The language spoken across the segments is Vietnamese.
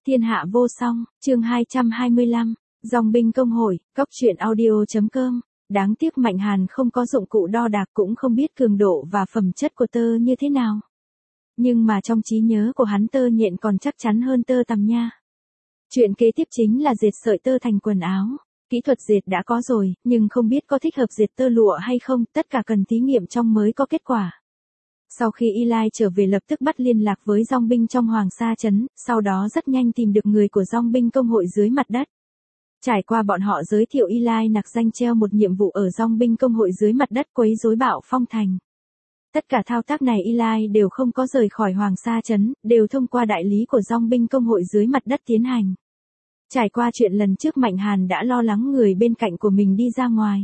Thiên hạ vô song, chương 225, dòng binh công hội, cóc truyện audio.com. Đáng tiếc Mạnh Hàn không có dụng cụ đo đạc cũng không biết cường độ và phẩm chất của tơ như thế nào. Nhưng mà trong trí nhớ của hắn tơ nhện còn chắc chắn hơn tơ tằm nha. Chuyện kế tiếp chính là dệt sợi tơ thành quần áo. Kỹ thuật dệt đã có rồi, nhưng không biết có thích hợp dệt tơ lụa hay không, tất cả cần thí nghiệm trong mới có kết quả. Sau khi Eli trở về lập tức bắt liên lạc với dòng binh trong Hoàng Sa Trấn, sau đó rất nhanh tìm được người của dòng binh công hội dưới mặt đất. Trải qua bọn họ giới thiệu Eli nặc danh treo một nhiệm vụ ở dòng binh công hội dưới mặt đất quấy rối Bạo Phong Thành. Tất cả thao tác này Eli đều không có rời khỏi Hoàng Sa Trấn, đều thông qua đại lý của dòng binh công hội dưới mặt đất tiến hành. Trải qua chuyện lần trước Mạnh Hàn đã lo lắng người bên cạnh của mình đi ra ngoài.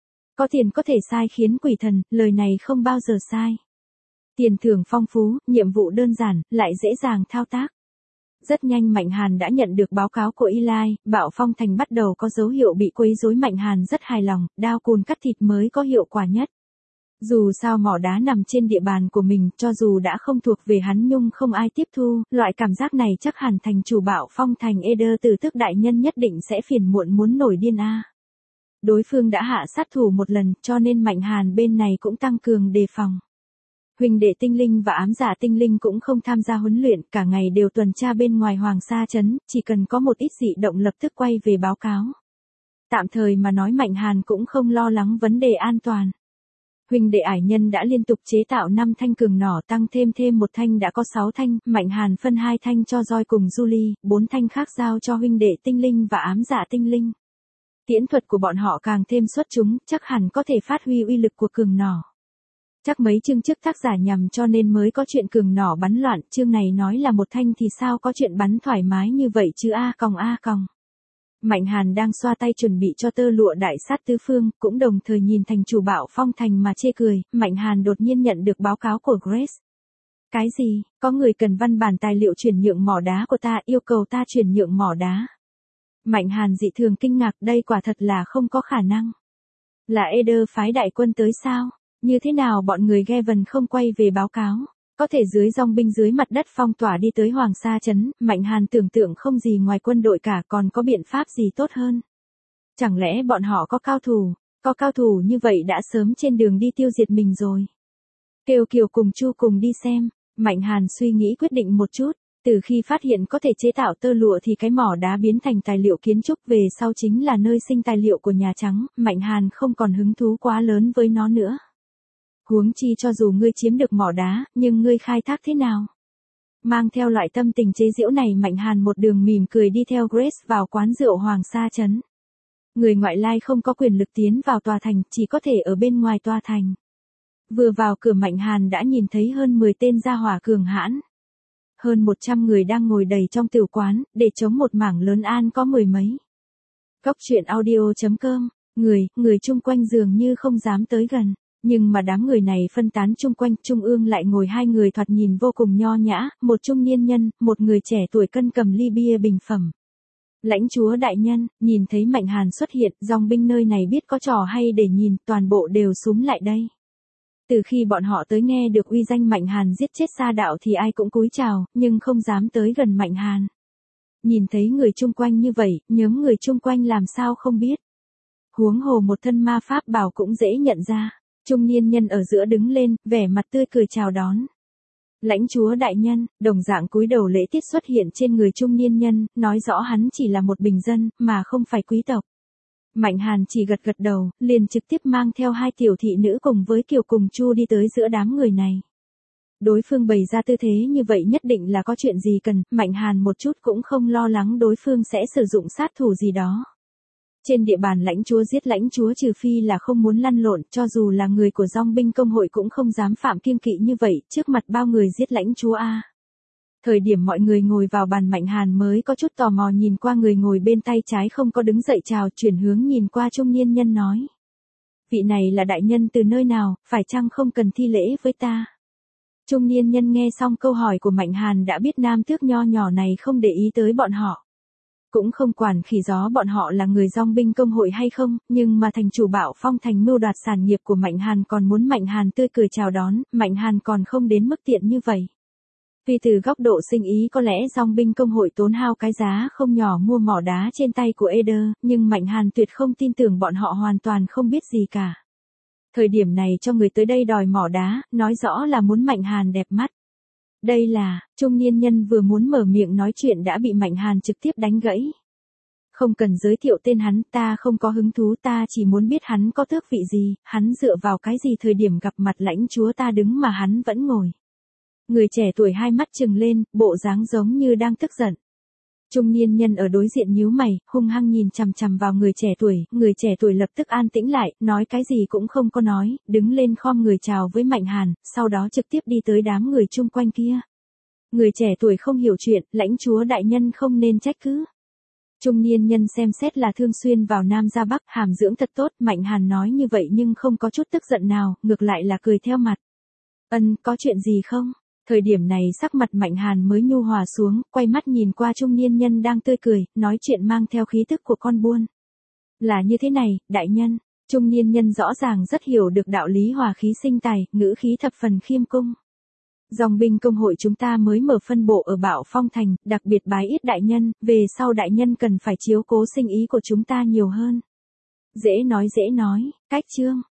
Có tiền có thể sai khiến quỷ thần, lời này không bao giờ sai. Tiền thưởng phong phú, nhiệm vụ đơn giản, lại dễ dàng thao tác. Rất nhanh Mạnh Hàn đã nhận được báo cáo của Eli, Bạo Phong Thành bắt đầu có dấu hiệu bị quấy rối. Mạnh Hàn rất hài lòng, đao cùn cắt thịt mới có hiệu quả nhất. Dù sao mỏ đá nằm trên địa bàn của mình, cho dù đã không thuộc về hắn nhưng không ai tiếp thu, loại cảm giác này chắc hẳn thành chủ Bạo Phong Thành Eder Từ Tức đại nhân nhất định sẽ phiền muộn muốn nổi điên a. Đối phương đã hạ sát thủ một lần, cho nên Mạnh Hàn bên này cũng tăng cường đề phòng. Huỳnh đệ tinh linh và ám giả tinh linh cũng không tham gia huấn luyện, cả ngày đều tuần tra bên ngoài Hoàng Sa Trấn, chỉ cần có một ít dị động lập tức quay về báo cáo. Tạm thời mà nói Mạnh Hàn cũng không lo lắng vấn đề an toàn. Huỳnh đệ ải nhân đã liên tục chế tạo 5 thanh cường nỏ, tăng thêm một thanh đã có 6 thanh, Mạnh Hàn phân 2 thanh cho Joy cùng Julie, 4 thanh khác giao cho huynh đệ tinh linh và ám giả tinh linh. Tiễn thuật của bọn họ càng thêm xuất chúng, chắc hẳn có thể phát huy uy lực của cường nỏ. Chắc mấy chương trước tác giả nhằm cho nên mới có chuyện cường nỏ bắn loạn, chương này nói là một thanh thì sao có chuyện bắn thoải mái như vậy chứ a còng. Mạnh Hàn đang xoa tay chuẩn bị cho tơ lụa đại sát tứ phương, cũng đồng thời nhìn thành chủ Bạo Phong Thành mà chê cười. Mạnh Hàn đột nhiên nhận được báo cáo của Grace. Cái gì, có người cần văn bản tài liệu chuyển nhượng mỏ đá của ta, yêu cầu ta chuyển nhượng mỏ đá. Mạnh Hàn dị thường kinh ngạc, đây quả thật là không có khả năng. Là Eder phái đại quân tới sao? Như thế nào bọn người Gaven không quay về báo cáo? Có thể dưới dòng binh dưới mặt đất phong tỏa đi tới Hoàng Sa Trấn, Mạnh Hàn tưởng tượng không gì ngoài quân đội cả, còn có biện pháp gì tốt hơn? Chẳng lẽ bọn họ có cao thủ như vậy đã sớm trên đường đi tiêu diệt mình rồi? Kêu Kiều cùng Chu cùng đi xem. Mạnh Hàn suy nghĩ quyết định một chút, từ khi phát hiện có thể chế tạo tơ lụa thì cái mỏ đá biến thành tài liệu kiến trúc về sau chính là nơi sinh tài liệu của Nhà Trắng, Mạnh Hàn không còn hứng thú quá lớn với nó nữa. Huống chi cho dù ngươi chiếm được mỏ đá, nhưng ngươi khai thác thế nào? Mang theo loại tâm tình chế giễu này Mạnh Hàn một đường mỉm cười đi theo Grace vào quán rượu Hoàng Sa Trấn. Người ngoại lai không có quyền lực tiến vào tòa thành, chỉ có thể ở bên ngoài tòa thành. Vừa vào cửa Mạnh Hàn đã nhìn thấy hơn 10 tên gia hỏa cường hãn. Hơn 100 người đang ngồi đầy trong tiểu quán, để chống một mảng lớn an có 10 mấy. Cóc truyện audio.com, người chung quanh dường như không dám tới gần. Nhưng mà đám người này phân tán chung quanh, trung ương lại ngồi 2 người thoạt nhìn vô cùng nho nhã, một trung niên nhân, một người trẻ tuổi cân cầm ly bia bình phẩm. Lãnh chúa đại nhân, nhìn thấy Mạnh Hàn xuất hiện, dòng binh nơi này biết có trò hay để nhìn, toàn bộ đều xúm lại đây. Từ khi bọn họ tới nghe được uy danh Mạnh Hàn giết chết Sa Đạo thì ai cũng cúi chào, nhưng không dám tới gần Mạnh Hàn. Nhìn thấy người chung quanh như vậy, nhóm người chung quanh làm sao không biết. Huống hồ một thân ma pháp bảo cũng dễ nhận ra. Trung niên nhân ở giữa đứng lên, vẻ mặt tươi cười chào đón. Lãnh chúa đại nhân, đồng dạng cúi đầu lễ tiết xuất hiện trên người trung niên nhân, nói rõ hắn chỉ là một bình dân, mà không phải quý tộc. Mạnh Hàn chỉ gật đầu, liền trực tiếp mang theo 2 tiểu thị nữ cùng với Kiều cùng Chu đi tới giữa đám người này. Đối phương bày ra tư thế như vậy nhất định là có chuyện gì cần, Mạnh Hàn một chút cũng không lo lắng đối phương sẽ sử dụng sát thủ gì đó. Trên địa bàn lãnh chúa giết lãnh chúa trừ phi là không muốn lăn lộn, cho dù là người của dòng binh công hội cũng không dám phạm kiêng kỵ như vậy, trước mặt bao người giết lãnh chúa a. Thời điểm mọi người ngồi vào bàn Mạnh Hàn mới có chút tò mò nhìn qua người ngồi bên tay trái không có đứng dậy chào, chuyển hướng nhìn qua trung niên nhân nói. Vị này là đại nhân từ nơi nào, phải chăng không cần thi lễ với ta? Trung niên nhân nghe xong câu hỏi của Mạnh Hàn đã biết nam tước nho nhỏ này không để ý tới bọn họ. Cũng không quản khỉ gió bọn họ là người dòng binh công hội hay không, nhưng mà thành chủ Bạo Phong Thành mưu đoạt sản nghiệp của Mạnh Hàn còn muốn Mạnh Hàn tươi cười chào đón, Mạnh Hàn còn không đến mức tiện như vậy. Vì từ góc độ sinh ý có lẽ dòng binh công hội tốn hao cái giá không nhỏ mua mỏ đá trên tay của Eder, nhưng Mạnh Hàn tuyệt không tin tưởng bọn họ hoàn toàn không biết gì cả. Thời điểm này cho người tới đây đòi mỏ đá, nói rõ là muốn Mạnh Hàn đẹp mắt. Đây là, trung niên nhân vừa muốn mở miệng nói chuyện đã bị Mạnh Hàn trực tiếp đánh gãy. Không cần giới thiệu tên hắn, ta không có hứng thú, ta chỉ muốn biết hắn có tước vị gì, hắn dựa vào cái gì thời điểm gặp mặt lãnh chúa ta đứng mà hắn vẫn ngồi. Người trẻ tuổi hai mắt trừng lên, bộ dáng giống như đang tức giận. Trung niên nhân ở đối diện nhíu mày, hung hăng nhìn chằm chằm vào người trẻ tuổi lập tức an tĩnh lại, nói cái gì cũng không có nói, đứng lên khom người chào với Mạnh Hàn, sau đó trực tiếp đi tới đám người chung quanh kia. Người trẻ tuổi không hiểu chuyện, lãnh chúa đại nhân không nên trách cứ. Trung niên nhân xem xét là thương xuyên vào Nam ra Bắc, hàm dưỡng thật tốt, Mạnh Hàn nói như vậy nhưng không có chút tức giận nào, ngược lại là cười theo mặt. Có chuyện gì không? Thời điểm này sắc mặt Mạnh Hàn mới nhu hòa xuống, quay mắt nhìn qua trung niên nhân đang tươi cười, nói chuyện mang theo khí tức của con buôn. Là như thế này, đại nhân, trung niên nhân rõ ràng rất hiểu được đạo lý hòa khí sinh tài, ngữ khí thập phần khiêm cung. Dòng binh công hội chúng ta mới mở phân bộ ở Bảo Phong Thành, đặc biệt bái yết đại nhân, về sau đại nhân cần phải chiếu cố sinh ý của chúng ta nhiều hơn. Dễ nói, cách chương.